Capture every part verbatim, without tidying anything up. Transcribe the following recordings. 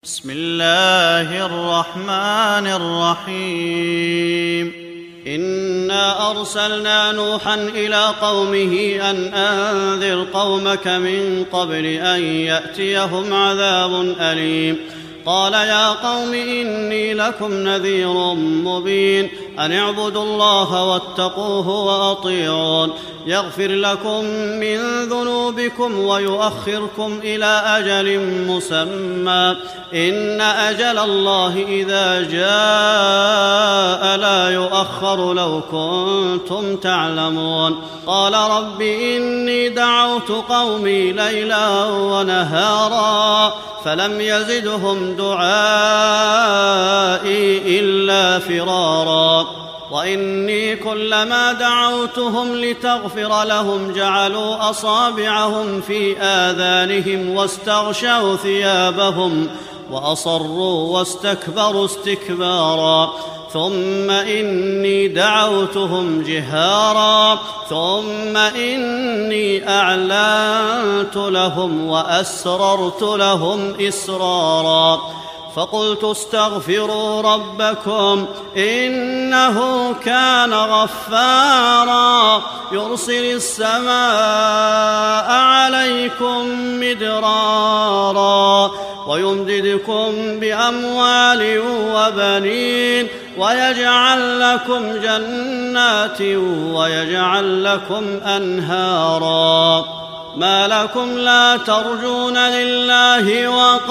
بسم الله الرحمن الرحيم إنا أرسلنا نوحا إلى قومه أن أنذر قومك من قبل أن يأتيهم عذاب أليم قال يا قوم إني لكم نذير مبين أن اعبدوا الله واتقوه وأطيعون يغفر لكم من ذنوبكم ويؤخركم إلى أجل مسمى إن أجل الله إذا جاء لا يؤخر لو كنتم تعلمون قال رب إني دعوت قومي ليلا ونهارا فلم يزدهم دعائي إلا فرارا وإني كلما دعوتهم لتغفر لهم جعلوا أصابعهم في آذانهم واستغشوا ثيابهم وأصروا واستكبروا استكبارا ثم إني دعوتهم جهارا ثم إني أعلنت لهم وأسررت لهم إسرارا فقلت استغفروا ربكم إنه كان غفارا يرسل السماء عليكم مدرارا ويمددكم بأموال وبنين ويجعل لكم جنات ويجعل لكم أنهارا ما لكم لا ترجون لله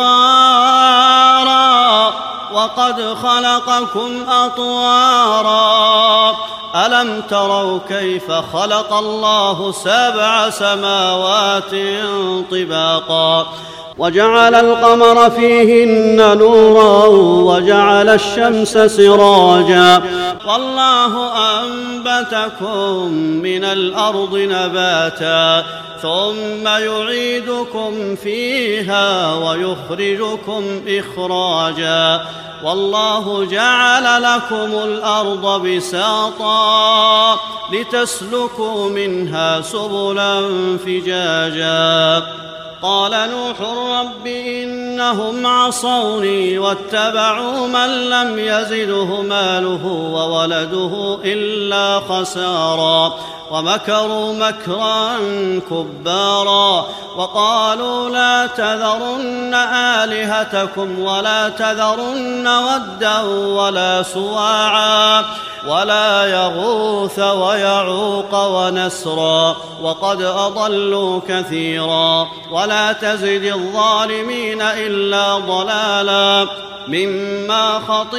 وقارا وقد خلقكم أطوارا ألم تروا كيف خلق الله سبع سماوات طباقا وجعل القمر فيهن نورا وجعل الشمس سراجا والله أنبتكم من الأرض نباتا ثم يعيدكم فيها ويخرجكم إخراجا والله جعل لكم الأرض بساطا لتسلكوا منها سبلا فجاجا قال نوح رب إنهم عصوني واتبعوا من لم يزده ماله وولده إلا خسارا ومكروا مكرا كبارا وقالوا لا تذرن آلهتكم ولا تذرن ودا ولا سواعا ولا يغوث ويعوق ونسرا وقد أضلوا كثيرا ولا تزد الظالمين إلا ضلالا مما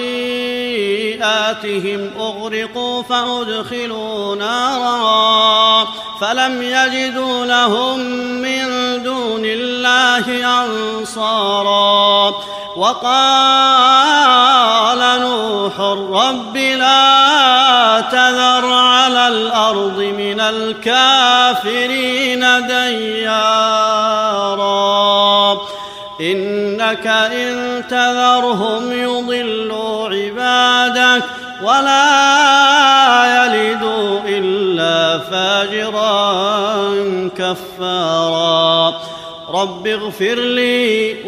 خطيئاتهم أغرقوا فأدخلوا نارا فلم يجدوا لهم من دون الله أنصارا وقال نوح رب لا تذر على الأرض من الكافرين ديارا إنك إن تذرهم يضلوا عبادك ولا يلدوا إلا فاجرا كفارا رب اغفر لي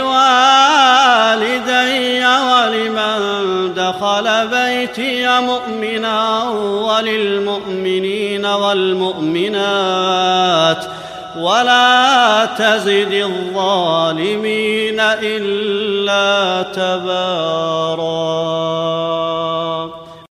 ولوالدي ولمن دخل بيتي مؤمنا وللمؤمنين والمؤمنات ولا تزد الظالمين إلا تبارا.